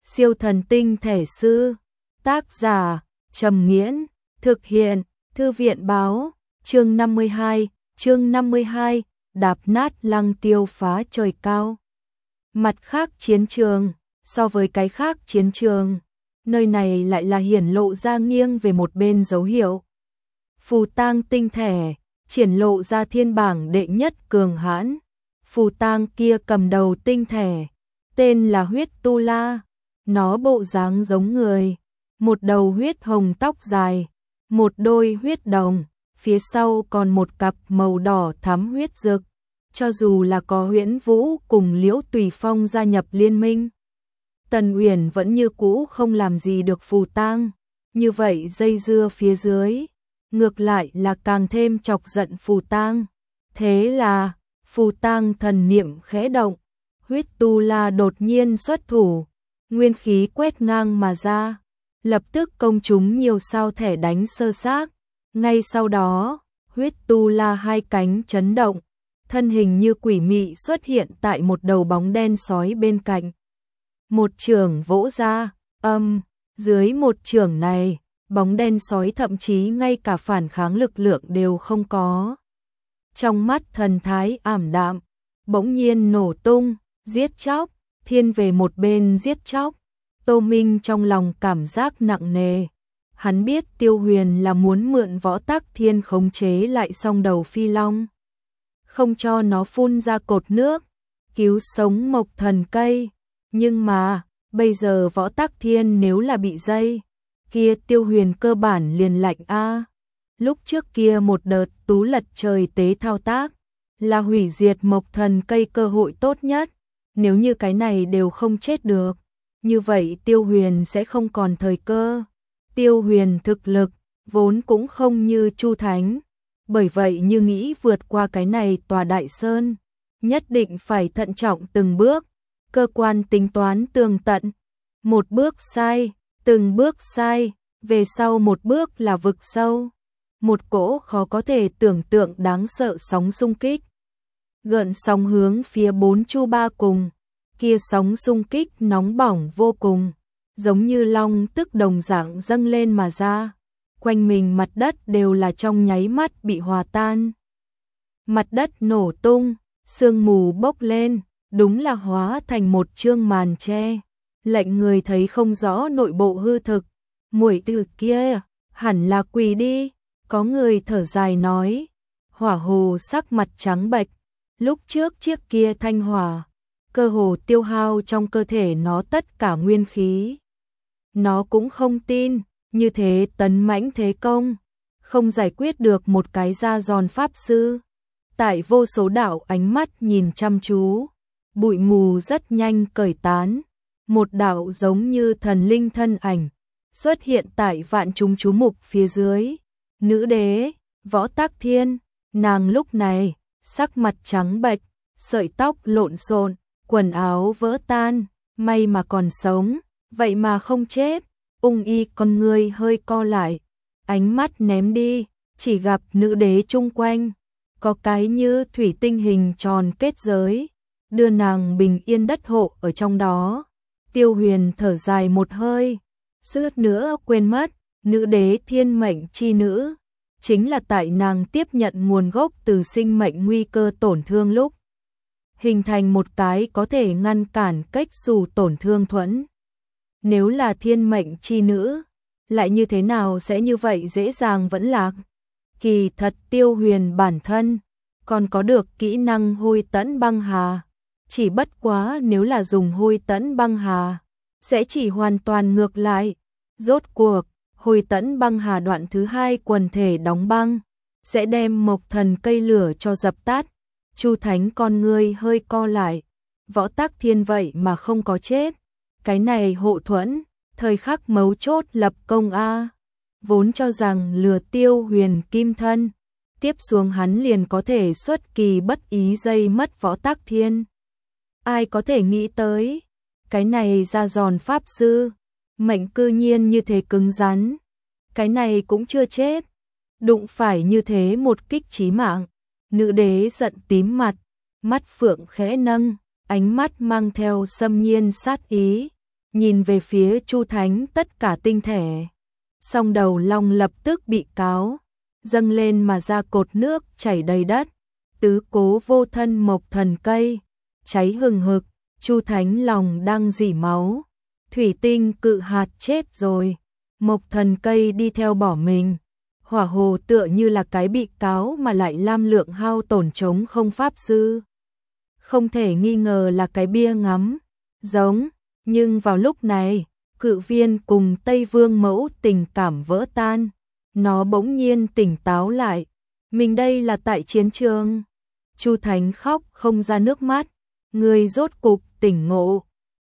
Siêu thần tinh thể sư. Tác giả Trầm Nghiễn. Thực hiện Thư viện báo. Chương 52, đạp nát Lăng Tiêu phá trời cao. Mặt khác chiến trường, so với cái khác chiến trường, nơi này lại là hiển lộ ra nghiêng về một bên dấu hiệu. Phù tang tinh thể, triển lộ ra thiên bảng đệ nhất cường hãn. Phù tang kia cầm đầu tinh thể, tên là huyết tu la. Nó bộ dáng giống người, một đầu huyết hồng tóc dài, một đôi huyết đồng, phía sau còn một cặp màu đỏ thắm huyết rực. Cho dù là có Huyễn Vũ cùng Liễu Tùy Phong gia nhập liên minh, Tần Uyển vẫn như cũ không làm gì được phù tang. Như vậy dây dưa phía dưới, ngược lại là càng thêm chọc giận phù tang. Thế là, phù tang thần niệm khẽ động, huyết tu la đột nhiên xuất thủ, nguyên khí quét ngang mà ra, lập tức công chúng nhiều sao thẻ đánh sơ xác. Ngay sau đó, huyết tu la hai cánh chấn động, thân hình như quỷ mị xuất hiện tại một đầu bóng đen sói bên cạnh. Một chưởng vỗ ra, dưới một chưởng này, bóng đen sói thậm chí ngay cả phản kháng lực lượng đều không có. Trong mắt thần thái ảm đạm, bỗng nhiên nổ tung, giết chóc, thiên về một bên giết chóc. Tô Minh trong lòng cảm giác nặng nề. Hắn biết Tiêu Huyền là muốn mượn Võ Tắc Thiên khống chế lại song đầu phi long, không cho nó phun ra cột nước, cứu sống Mộc Thần cây. Nhưng mà, bây giờ Võ Tắc Thiên nếu là bị dây, kia Tiêu Huyền cơ bản liền lạnh a. Lúc trước kia một đợt tú lật trời tế thao tác, là hủy diệt Mộc Thần cây cơ hội tốt nhất. Nếu như cái này đều không chết được, như vậy Tiêu Huyền sẽ không còn thời cơ. Tiêu Huyền thực lực vốn cũng không như Chu Thánh, bởi vậy như nghĩ vượt qua cái này tòa đại sơn, nhất định phải thận trọng từng bước, cơ quan tính toán tường tận. Một bước sai, từng bước sai, về sau một bước là vực sâu. Một cỗ khó có thể tưởng tượng đáng sợ sóng xung kích, gợn sóng hướng phía bốn chu ba cùng, kia sóng xung kích nóng bỏng vô cùng, giống như long tức đồng dạng dâng lên mà ra, quanh mình mặt đất đều là trong nháy mắt bị hòa tan. Mặt đất nổ tung, sương mù bốc lên, đúng là hóa thành một chương màn che, lệnh người thấy không rõ nội bộ hư thực. Muội tử kia, hẳn là quỳ đi, có người thở dài nói. Hỏa hồ sắc mặt trắng bệch, lúc trước chiếc kia thanh hỏa, cơ hồ tiêu hao trong cơ thể nó tất cả nguyên khí. Nó cũng không tin, như thế tấn mãnh thế công, không giải quyết được một cái da giòn pháp sư. Tại vô số đạo ánh mắt nhìn chăm chú, bụi mù rất nhanh cởi tán, một đạo giống như thần linh thân ảnh xuất hiện tại vạn chúng chú mục phía dưới. Nữ đế, Võ Tắc Thiên, nàng lúc này sắc mặt trắng bệch, sợi tóc lộn xộn, quần áo vỡ tan, may mà còn sống, vậy mà không chết. Ung y con người hơi co lại, ánh mắt ném đi, chỉ gặp nữ đế chung quanh có cái như thủy tinh hình tròn kết giới, đưa nàng bình yên đất hộ ở trong đó. Tiêu Huyền thở dài một hơi, suýt nữa quên mất, nữ đế thiên mệnh chi nữ, chính là tại nàng tiếp nhận nguồn gốc từ sinh mệnh nguy cơ tổn thương lúc, hình thành một cái có thể ngăn cản cách dù tổn thương thuẫn. Nếu là thiên mệnh chi nữ, lại như thế nào sẽ như vậy dễ dàng vẫn lạc? Kỳ thật Tiêu Huyền bản thân còn có được kỹ năng hôi tẫn băng hà, chỉ bất quá nếu là dùng hôi tẫn băng hà, sẽ chỉ hoàn toàn ngược lại. Rốt cuộc, hôi tẫn băng hà đoạn thứ hai quần thể đóng băng, sẽ đem Mộc Thần cây lửa cho dập tắt. Chu Thánh con ngươi hơi co lại, Võ Tắc Thiên vậy mà không có chết. Cái này hộ thuẫn, thời khắc mấu chốt lập công a. Vốn cho rằng lừa Tiêu Huyền kim thân, tiếp xuống hắn liền có thể xuất kỳ bất ý dây mất Võ Tắc Thiên. Ai có thể nghĩ tới, cái này ra giòn pháp sư, mệnh cư nhiên như thế cứng rắn. Cái này cũng chưa chết, đụng phải như thế một kích chí mạng. Nữ đế giận tím mặt, mắt phượng khẽ nâng, ánh mắt mang theo xâm nhiên sát ý, nhìn về phía Chu Thánh tất cả tinh thể. Song đầu long lập tức bị cáo, dâng lên mà ra cột nước chảy đầy đất. Tứ cố vô thân mộc thần cây, cháy hừng hực, Chu Thánh lòng đang rỉ máu. Thủy tinh cự hạt chết rồi, mộc thần cây đi theo bỏ mình. Hỏa hồ tựa như là cái bị cáo mà lại lam lượng hao tổn chống không pháp sư. Không thể nghi ngờ là cái bia ngắm, giống, nhưng vào lúc này, Cự Viên cùng Tây Vương Mẫu tình cảm vỡ tan. Nó bỗng nhiên tỉnh táo lại, mình đây là tại chiến trường. Chu Thánh khóc không ra nước mắt, người rốt cục tỉnh ngộ.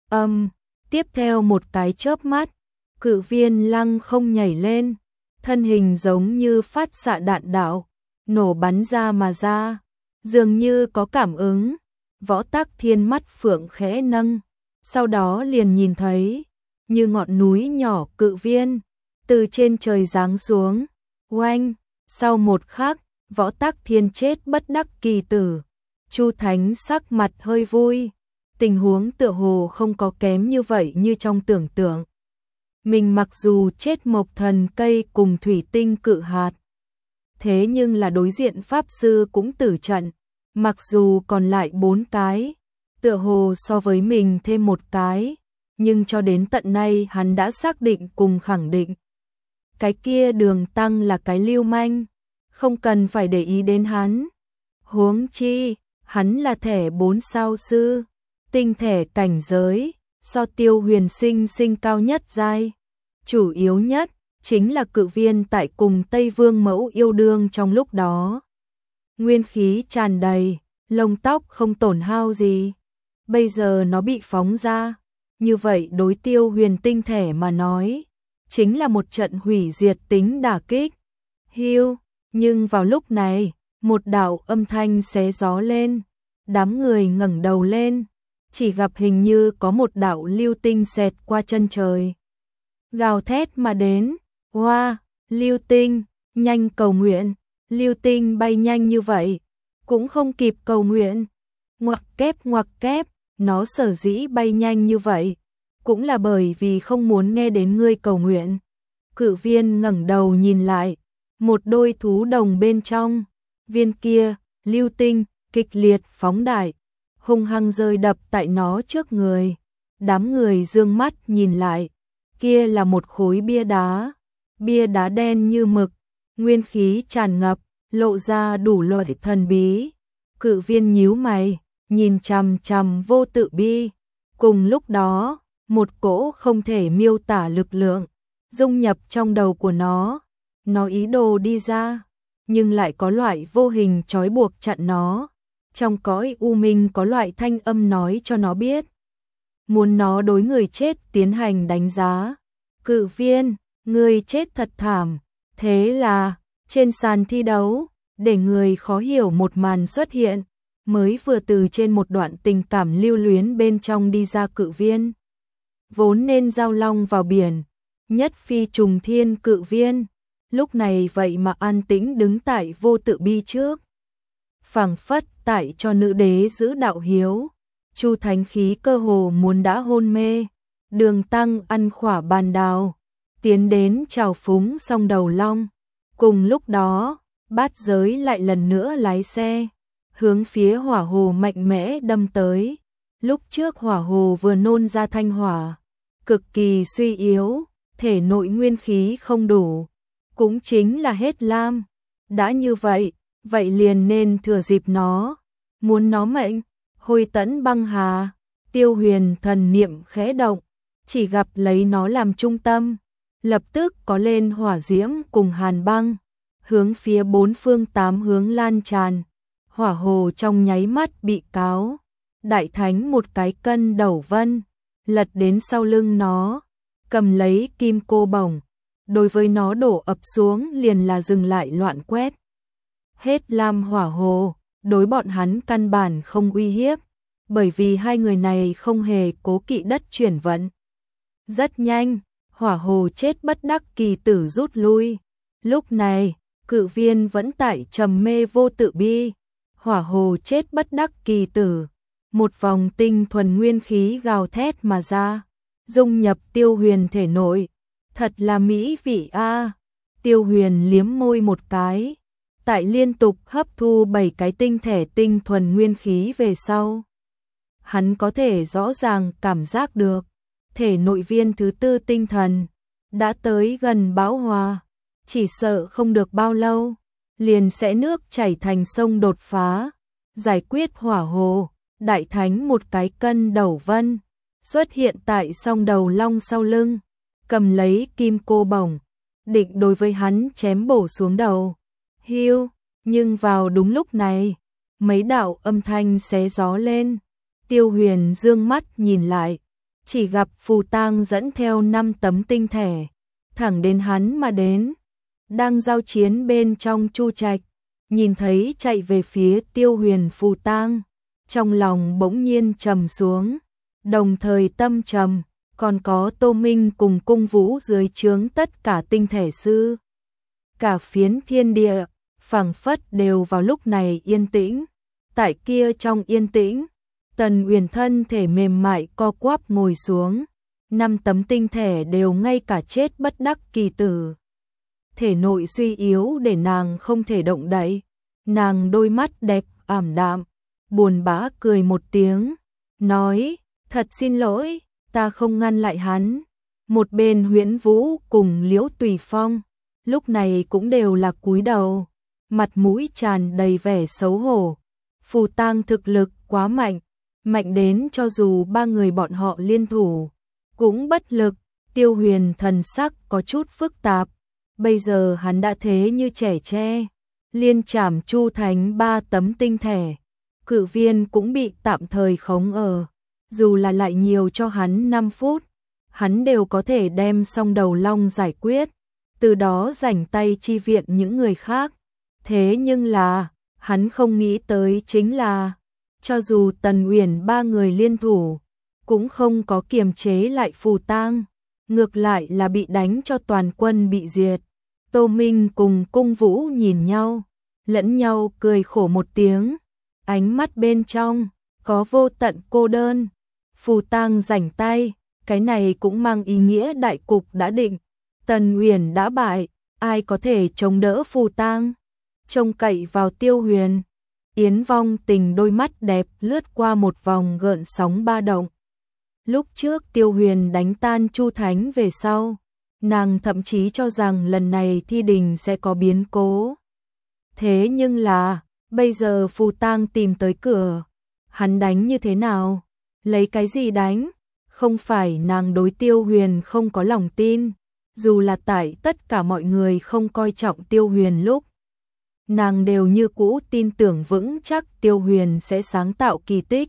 Tiếp theo một cái chớp mắt, Cự Viên lăng không nhảy lên, thân hình giống như phát xạ đạn đạo, nổ bắn ra mà ra, dường như có cảm ứng. Võ Tắc Thiên mắt phượng khẽ nâng, sau đó liền nhìn thấy, như ngọn núi nhỏ Cự Viên, từ trên trời giáng xuống. Oanh, sau một khắc, Võ Tắc Thiên chết bất đắc kỳ tử. Chu Thánh sắc mặt hơi vui, tình huống tựa hồ không có kém như vậy như trong tưởng tượng. Mình mặc dù chết mộc thần cây cùng thủy tinh cự hạt, thế nhưng là đối diện pháp sư cũng tử trận, mặc dù còn lại 4 cái, tựa hồ so với mình thêm một cái, nhưng cho đến tận nay hắn đã xác định cùng khẳng định. Cái kia Đường Tăng là cái lưu manh, không cần phải để ý đến hắn. Huống chi, hắn là thẻ 4 sao sư, tinh thể cảnh giới, so Tiêu Huyền Sinh sinh cao nhất giai. Chủ yếu nhất, chính là Cự Viên tại cùng Tây Vương Mẫu yêu đương trong lúc đó. Nguyên khí tràn đầy, lông tóc không tổn hao gì. Bây giờ nó bị phóng ra, như vậy đối Tiêu Huyền tinh thể mà nói, chính là một trận hủy diệt tính đả kích. Hiu, nhưng vào lúc này, một đạo âm thanh xé gió lên, đám người ngẩng đầu lên, chỉ gặp hình như có một đạo lưu tinh xẹt qua chân trời. Gào thét mà đến, hoa, lưu tinh, nhanh cầu nguyện, lưu tinh bay nhanh như vậy, cũng không kịp cầu nguyện. Ngoặc kép, nó sở dĩ bay nhanh như vậy, cũng là bởi vì không muốn nghe đến ngươi cầu nguyện. Cự Viên ngẩng đầu nhìn lại, một đôi thú đồng bên trong, viên kia, lưu tinh, kịch liệt phóng đại, hung hăng rơi đập tại nó trước người. Đám người dương mắt nhìn lại, kia là một khối bia đá đen như mực, nguyên khí tràn ngập, lộ ra đủ loại thần bí. Cự Viên nhíu mày, nhìn chằm chằm vô tự bi. Cùng lúc đó, một cỗ không thể miêu tả lực lượng dung nhập trong đầu của nó ý đồ đi ra, nhưng lại có loại vô hình trói buộc chặn nó. Trong cõi u minh có loại thanh âm nói cho nó biết, muốn nó đối người chết tiến hành đánh giá. Cự Viên, người chết thật thảm. Thế là, trên sàn thi đấu, để người khó hiểu một màn xuất hiện, mới vừa từ trên một đoạn tình cảm lưu luyến bên trong đi ra Cự Viên. Vốn nên giao long vào biển, nhất phi trùng thiên Cự Viên, lúc này vậy mà an tĩnh đứng tại vô tự bi trước. Phảng phất tại cho nữ đế giữ đạo hiếu. Chu Thánh khí cơ hồ muốn đã hôn mê. Đường Tăng ăn khỏa bàn đào, tiến đến chào phúng song đầu long. Cùng lúc đó, Bát Giới lại lần nữa lái xe, hướng phía hỏa hồ mạnh mẽ đâm tới. Lúc trước hỏa hồ vừa nôn ra thanh hỏa, cực kỳ suy yếu, thể nội nguyên khí không đủ, cũng chính là hết lam. Đã như vậy, vậy liền nên thừa dịp nó, muốn nó mệnh. Hồi tẫn băng hà, Tiêu Huyền thần niệm khẽ động, chỉ gặp lấy nó làm trung tâm, lập tức có lên hỏa diễm cùng hàn băng, hướng phía 4 phương 8 hướng lan tràn. Hỏa hồ trong nháy mắt bị cáo, đại thánh một cái cân đầu vân, lật đến sau lưng nó, cầm lấy kim cô bổng, đối với nó đổ ập xuống liền là dừng lại loạn quét. Hết lam hỏa hồ, đối bọn hắn căn bản không uy hiếp, bởi vì hai người này không hề cố kỵ đất chuyển vận. Rất nhanh, hỏa hồ chết bất đắc kỳ tử rút lui. Lúc này, Cự Viên vẫn tại trầm mê vô tự bi. Hỏa hồ chết bất đắc kỳ tử, một vòng tinh thuần nguyên khí gào thét mà ra, dung nhập Tiêu Huyền thể nội. Thật là mỹ vị a. Tiêu Huyền liếm môi một cái, tại liên tục hấp thu 7 cái tinh thể tinh thuần nguyên khí về sau. Hắn có thể rõ ràng cảm giác được, thể nội viên thứ tư tinh thần đã tới gần bão hòa, chỉ sợ không được bao lâu, liền sẽ nước chảy thành sông đột phá, giải quyết hỏa hồ. Đại thánh một cái cân đầu vân xuất hiện tại song đầu long sau lưng, cầm lấy kim cô bổng, định đối với hắn chém bổ xuống đầu. Hiu, nhưng vào đúng lúc này, mấy đạo âm thanh xé gió lên. Tiêu Huyền dương mắt nhìn lại, chỉ gặp Phù Tang dẫn theo 5 tấm tinh thể, thẳng đến hắn mà đến. Đang giao chiến bên trong Chu Trạch, nhìn thấy chạy về phía Tiêu Huyền Phù Tang, trong lòng bỗng nhiên trầm xuống, đồng thời tâm trầm, còn có Tô Minh cùng Cung Vũ dưới trướng tất cả tinh thể sư. Cả phiến thiên địa, phảng phất đều vào lúc này yên tĩnh. Tại kia trong yên tĩnh, Tần Uyển thân thể mềm mại co quắp ngồi xuống, 5 tấm tinh thể đều ngay cả chết bất đắc kỳ tử. Thể nội suy yếu để nàng không thể động đậy, nàng đôi mắt đẹp ảm đạm, buồn bã cười một tiếng, nói, thật xin lỗi, ta không ngăn lại hắn. Một bên Huyễn Vũ cùng Liễu Tùy Phong, lúc này cũng đều là cúi đầu, mặt mũi tràn đầy vẻ xấu hổ. Phù Tang thực lực quá mạnh, mạnh đến cho dù 3 người bọn họ liên thủ, cũng bất lực. Tiêu Huyền thần sắc có chút phức tạp, bây giờ hắn đã thế như trẻ tre, liên trảm Chu Thánh 3 tấm tinh thể, cự viên cũng bị tạm thời khống ở, dù là lại nhiều cho hắn 5 phút, hắn đều có thể đem song đầu long giải quyết, từ đó rảnh tay chi viện những người khác. Thế nhưng là, hắn không nghĩ tới chính là, cho dù Tần Uyển 3 người liên thủ, cũng không có kiềm chế lại Phù Tang, ngược lại là bị đánh cho toàn quân bị diệt. Tô Minh cùng Cung Vũ nhìn nhau, lẫn nhau cười khổ một tiếng, ánh mắt bên trong có vô tận cô đơn. Phù Tang rảnh tay, cái này cũng mang ý nghĩa đại cục đã định, Tần Uyển đã bại, ai có thể chống đỡ Phù Tang? Trông cậy vào Tiêu Huyền. Yến Vong Tình đôi mắt đẹp lướt qua một vòng gợn sóng ba động. Lúc trước Tiêu Huyền đánh tan Chu Thánh về sau, nàng thậm chí cho rằng lần này thi đình sẽ có biến cố. Thế nhưng là, bây giờ Phù Tang tìm tới cửa, hắn đánh như thế nào? Lấy cái gì đánh? Không phải nàng đối Tiêu Huyền không có lòng tin, dù là tại tất cả mọi người không coi trọng Tiêu Huyền lúc, nàng đều như cũ tin tưởng vững chắc Tiêu Huyền sẽ sáng tạo kỳ tích.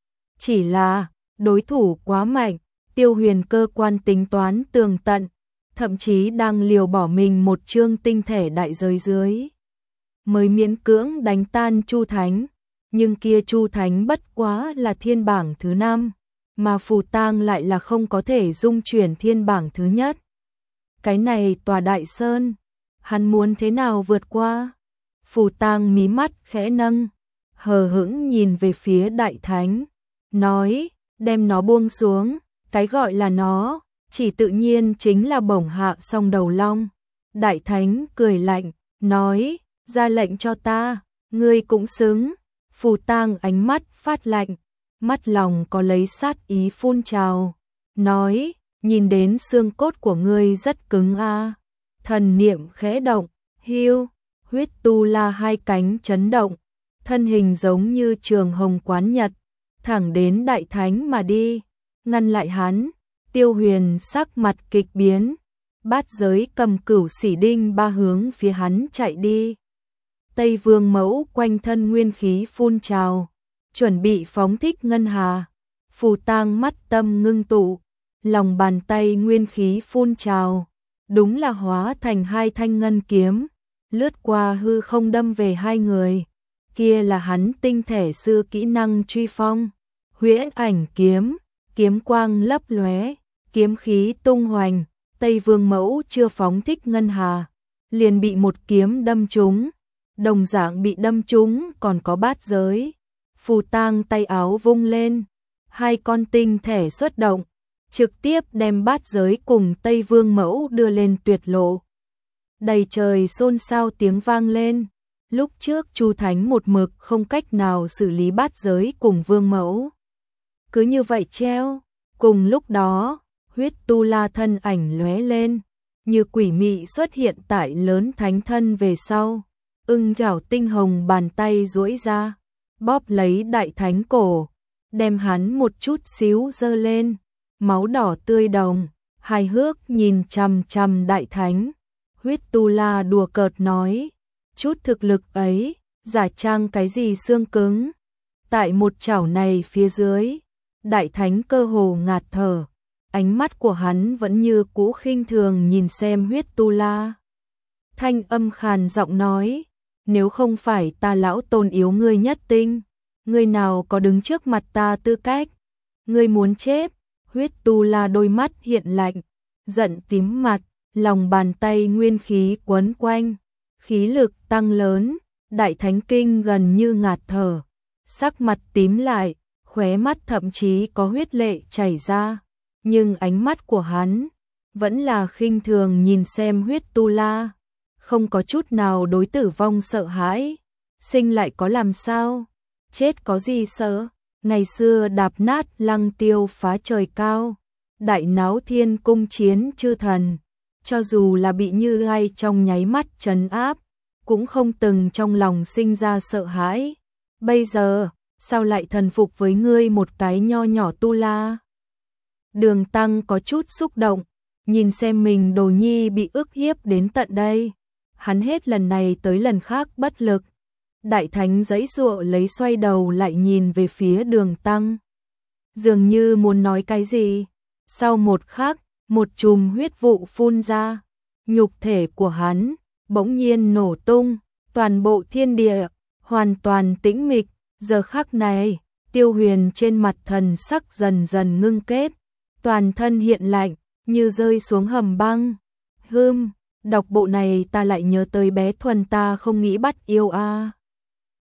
Chỉ là, đối thủ quá mạnh, Tiêu Huyền cơ quan tính toán tường tận, thậm chí đang liều bỏ mình một chương tinh thể đại giới dưới, mới miễn cưỡng đánh tan Chu Thánh, nhưng kia Chu Thánh bất quá là thiên bảng thứ 5, mà Phù Tang lại là không có thể dung chuyển thiên bảng thứ nhất. Cái này tòa đại sơn, hắn muốn thế nào vượt qua? Phù Tang mí mắt khẽ nâng, hờ hững nhìn về phía Đại Thánh, nói, đem nó buông xuống, cái gọi là nó, chỉ tự nhiên chính là bổng hạ song đầu long. Đại Thánh cười lạnh, nói, ra lệnh cho ta, ngươi cũng xứng. Phù Tang ánh mắt phát lạnh, mắt lòng có lấy sát ý phun trào, nói, nhìn đến xương cốt của ngươi rất cứng a. Thần niệm khẽ động, hiu, huyết tu la 2 cánh chấn động, thân hình giống như trường hồng quán nhật, thẳng đến Đại Thánh mà đi, ngăn lại hắn. Tiêu Huyền sắc mặt kịch biến, bát giới cầm cửu xỉ đinh 3 hướng phía hắn chạy đi. Tây Vương Mẫu quanh thân nguyên khí phun trào, chuẩn bị phóng thích ngân hà. Phù Tang mắt tâm ngưng tụ, lòng bàn tay nguyên khí phun trào, đúng là hóa thành 2 thanh ngân kiếm, lướt qua hư không đâm về 2 người. Kia là hắn tinh thể sư kỹ năng truy phong, huyễn ảnh kiếm, kiếm quang lấp lóe, kiếm khí tung hoành. Tây Vương Mẫu chưa phóng thích ngân hà, liền bị một kiếm đâm trúng, đồng dạng bị đâm trúng còn có bát giới. Phù Tang tay áo vung lên, 2 con tinh thể xuất động, trực tiếp đem Bát Giới cùng Tây Vương Mẫu đưa lên tuyệt lộ. Đầy trời xôn xao tiếng vang lên, lúc trước Chu Thánh một mực không cách nào xử lý Bát Giới cùng Vương Mẫu. Cứ như vậy treo, cùng lúc đó, Huyết Tu La thân ảnh lóe lên, như quỷ mị xuất hiện tại lớn thánh thân về sau, ưng chảo tinh hồng bàn tay duỗi ra, bóp lấy đại thánh cổ, đem hắn một chút xíu giơ lên, máu đỏ tươi đồng, hài hước nhìn chằm chằm đại thánh. Huyết Tu La đùa cợt nói, chút thực lực ấy, giả trang cái gì xương cứng. Tại một chảo này phía dưới, đại thánh cơ hồ ngạt thở, ánh mắt của hắn vẫn như cũ khinh thường nhìn xem Huyết Tu La. Thanh âm khàn giọng nói, nếu không phải ta lão tôn yếu ngươi nhất tinh, ngươi nào có đứng trước mặt ta tư cách, ngươi muốn chết. Huyết Tu La đôi mắt hiện lạnh, giận tím mặt, lòng bàn tay nguyên khí quấn quanh, khí lực tăng lớn, đại thánh kinh gần như ngạt thở, sắc mặt tím lại, khóe mắt thậm chí có huyết lệ chảy ra, nhưng ánh mắt của hắn vẫn là khinh thường nhìn xem Huyết Tu La, không có chút nào đối tử vong sợ hãi, sinh lại có làm sao, chết có gì sợ, ngày xưa đạp nát Lăng Tiêu phá trời cao, đại náo thiên cung chiến chư thần, cho dù là bị Như Lai trong nháy mắt trấn áp, cũng không từng trong lòng sinh ra sợ hãi, bây giờ, sao lại thần phục với ngươi một cái nho nhỏ Tu La? Đường Tăng có chút xúc động, nhìn xem mình đồ nhi bị ức hiếp đến tận đây, hắn hết lần này tới lần khác bất lực. Đại thánh giãy giụa lấy xoay đầu lại nhìn về phía Đường Tăng, dường như muốn nói cái gì. Sau một khắc, một chùm huyết vụ phun ra, nhục thể của hắn bỗng nhiên nổ tung, toàn bộ thiên địa hoàn toàn tĩnh mịch. Giờ khắc này, Tiêu Huyền trên mặt thần sắc dần dần ngưng kết, toàn thân hiện lạnh, như rơi xuống hầm băng. Đọc bộ này ta lại nhớ tới bé Thuần ta không nghĩ bắt yêu a.